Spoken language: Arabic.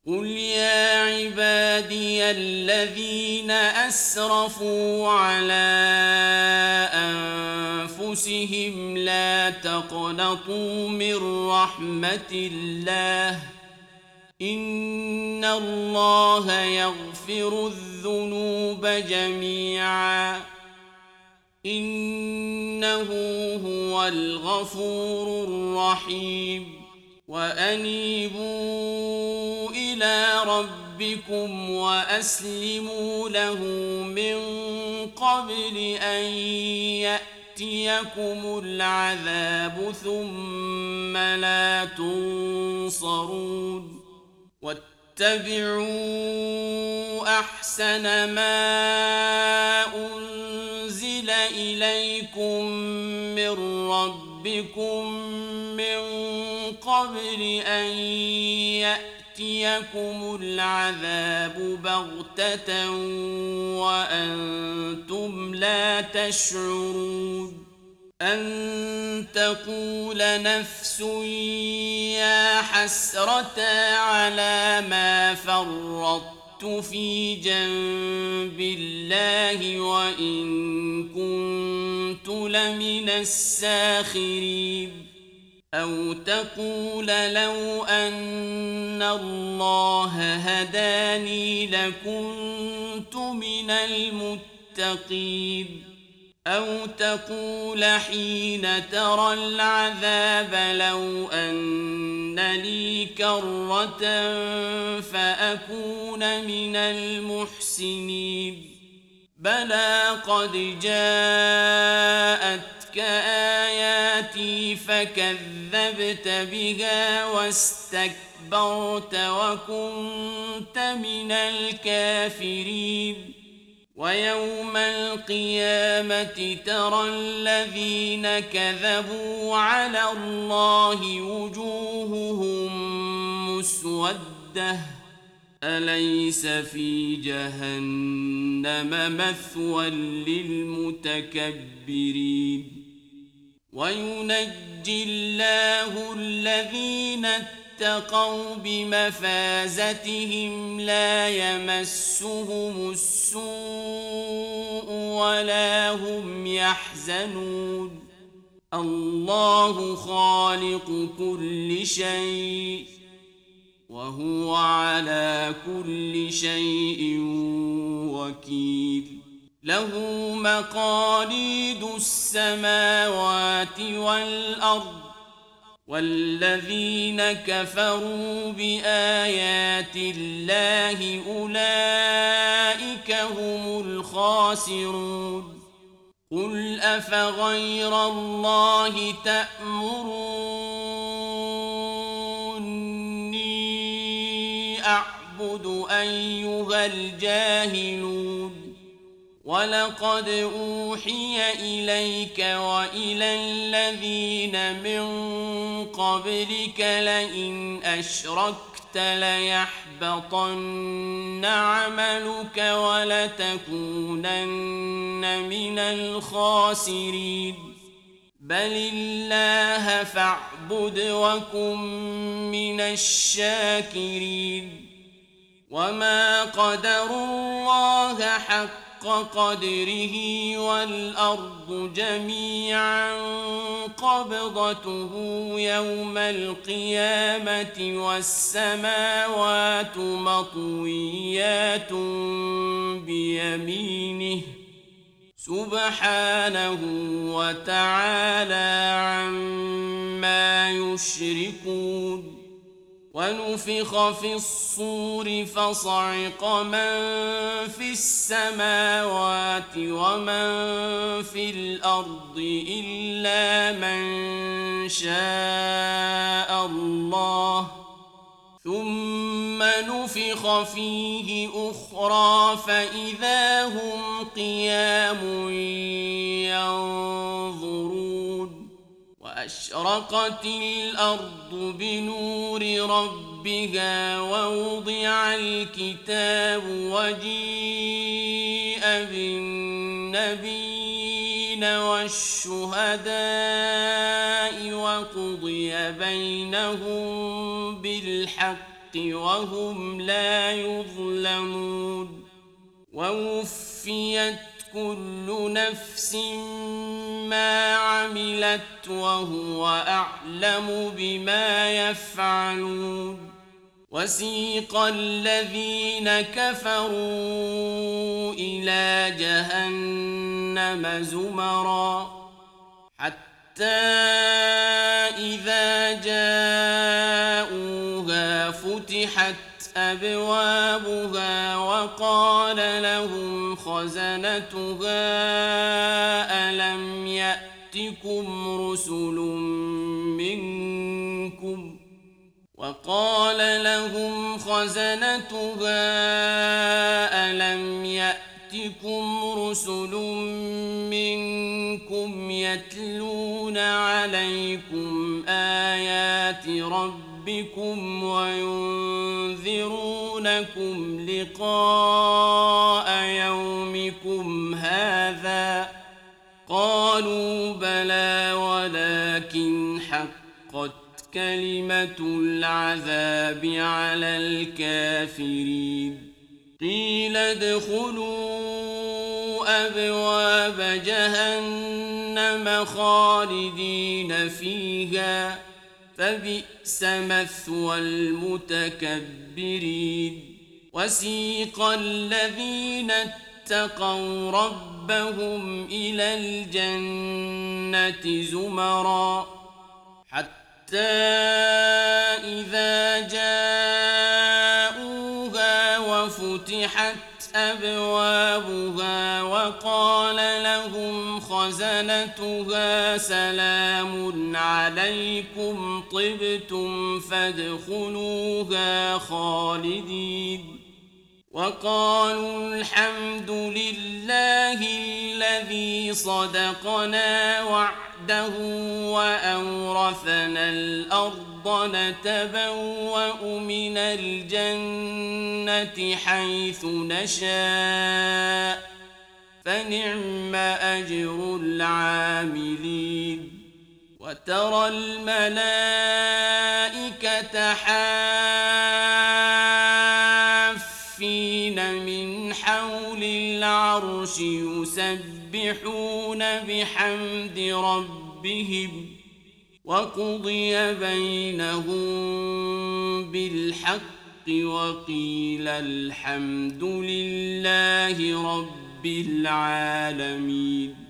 قل يا عبادي الذين أسرفوا على أنفسهم لا تقنطوا من رحمة الله إن الله يغفر الذنوب جميعا إنه هو الغفور الرحيم وأنيبوا إلى ربكم وأسلموا له من قبل أن يأتيكم العذاب ثم لا تنصرون واتبعوا أحسن ما أنزل إليكم من ربكم من قبل أن يأتيكم العذاب بغتة وأنتم لا تشعرون أن تقول نفس يا حسرة على ما فرطت في جنب الله وإن كنت لمن الساخرين أو تقول لو أن الله هداني لكنت من المتقين أو تقول حين ترى العذاب لو أن لي كرة فأكون من المحسنين بلى قد جاءتك آياتي فكذبت بها واستكبرت وكنت من الكافرين ويوم القيامة ترى الذين كذبوا على الله وجوههم مسودة أليس في جهنم مثوى للمتكبرين وينجي الله الذين اتقوا بمفازتهم لا يمسهم السوء ولا هم يحزنون الله خالق كل شيء وهو على كل شيء وكيل له مقاليد السماوات والأرض والذين كفروا بآيات الله أولئك هم الخاسرون قل أفغير الله تأمروني أعبد أيها الجاهلون ولقد أوحي إليك وإلى الذين من قبلك لئن أشركت ليحبطن عملك ولتكونن من الخاسرين بل الله فاعبد وكن من الشاكرين وما قدروا الله حق قدره والأرض جميعا قبضته يوم القيامة والسماوات مطويات بيمينه سبحانه وتعالى عما يشركون ونفخ في الصور فصعق من في السماوات ومن في الأرض إلا من شاء الله ثم نفخ فيه أخرى فإذا هم قيام ينظرون وأشرقت الأرض بنور ربها ووضع الكتاب وجيء بالنبيين والشهداء وقضي بينهم بالحق وهم لا يظلمون ووفيت كل نفس ما عملت وهو أعلم بما يفعلون وسيق الذين كفروا إلى جهنم زمرا حتى إذا جاءوها فتحت أبوابها وقال لهم خزنتها ألم يأتكم رسل منكم يتلون عليكم آيات ربكم وينذرونكم لقاء يومكم هذا قالوا بلى ولكن حقت كلمة العذاب على الكافرين قيل ادخلوا أبواب جهنم خالدين فيها فبئس مثوى المتكبرين وسيق الذين اتقوا ربهم إلى الجنة زمرا حتى إذا جاءوها وفتحت أبوابها وقال لهم خزنتها سلام عليكم طبتم فادخلوها خالدين وقالوا الحمد لله الذي صدقنا وعده وأورثنا الأرض نتبوأ من الجنة حيث نشاء فنعم أجر العاملين وترى الملائكة حافين من حول العرش يسبحون بحمد ربهم وقضي بينهم بالحق وقيل الحمد لله رب العالمين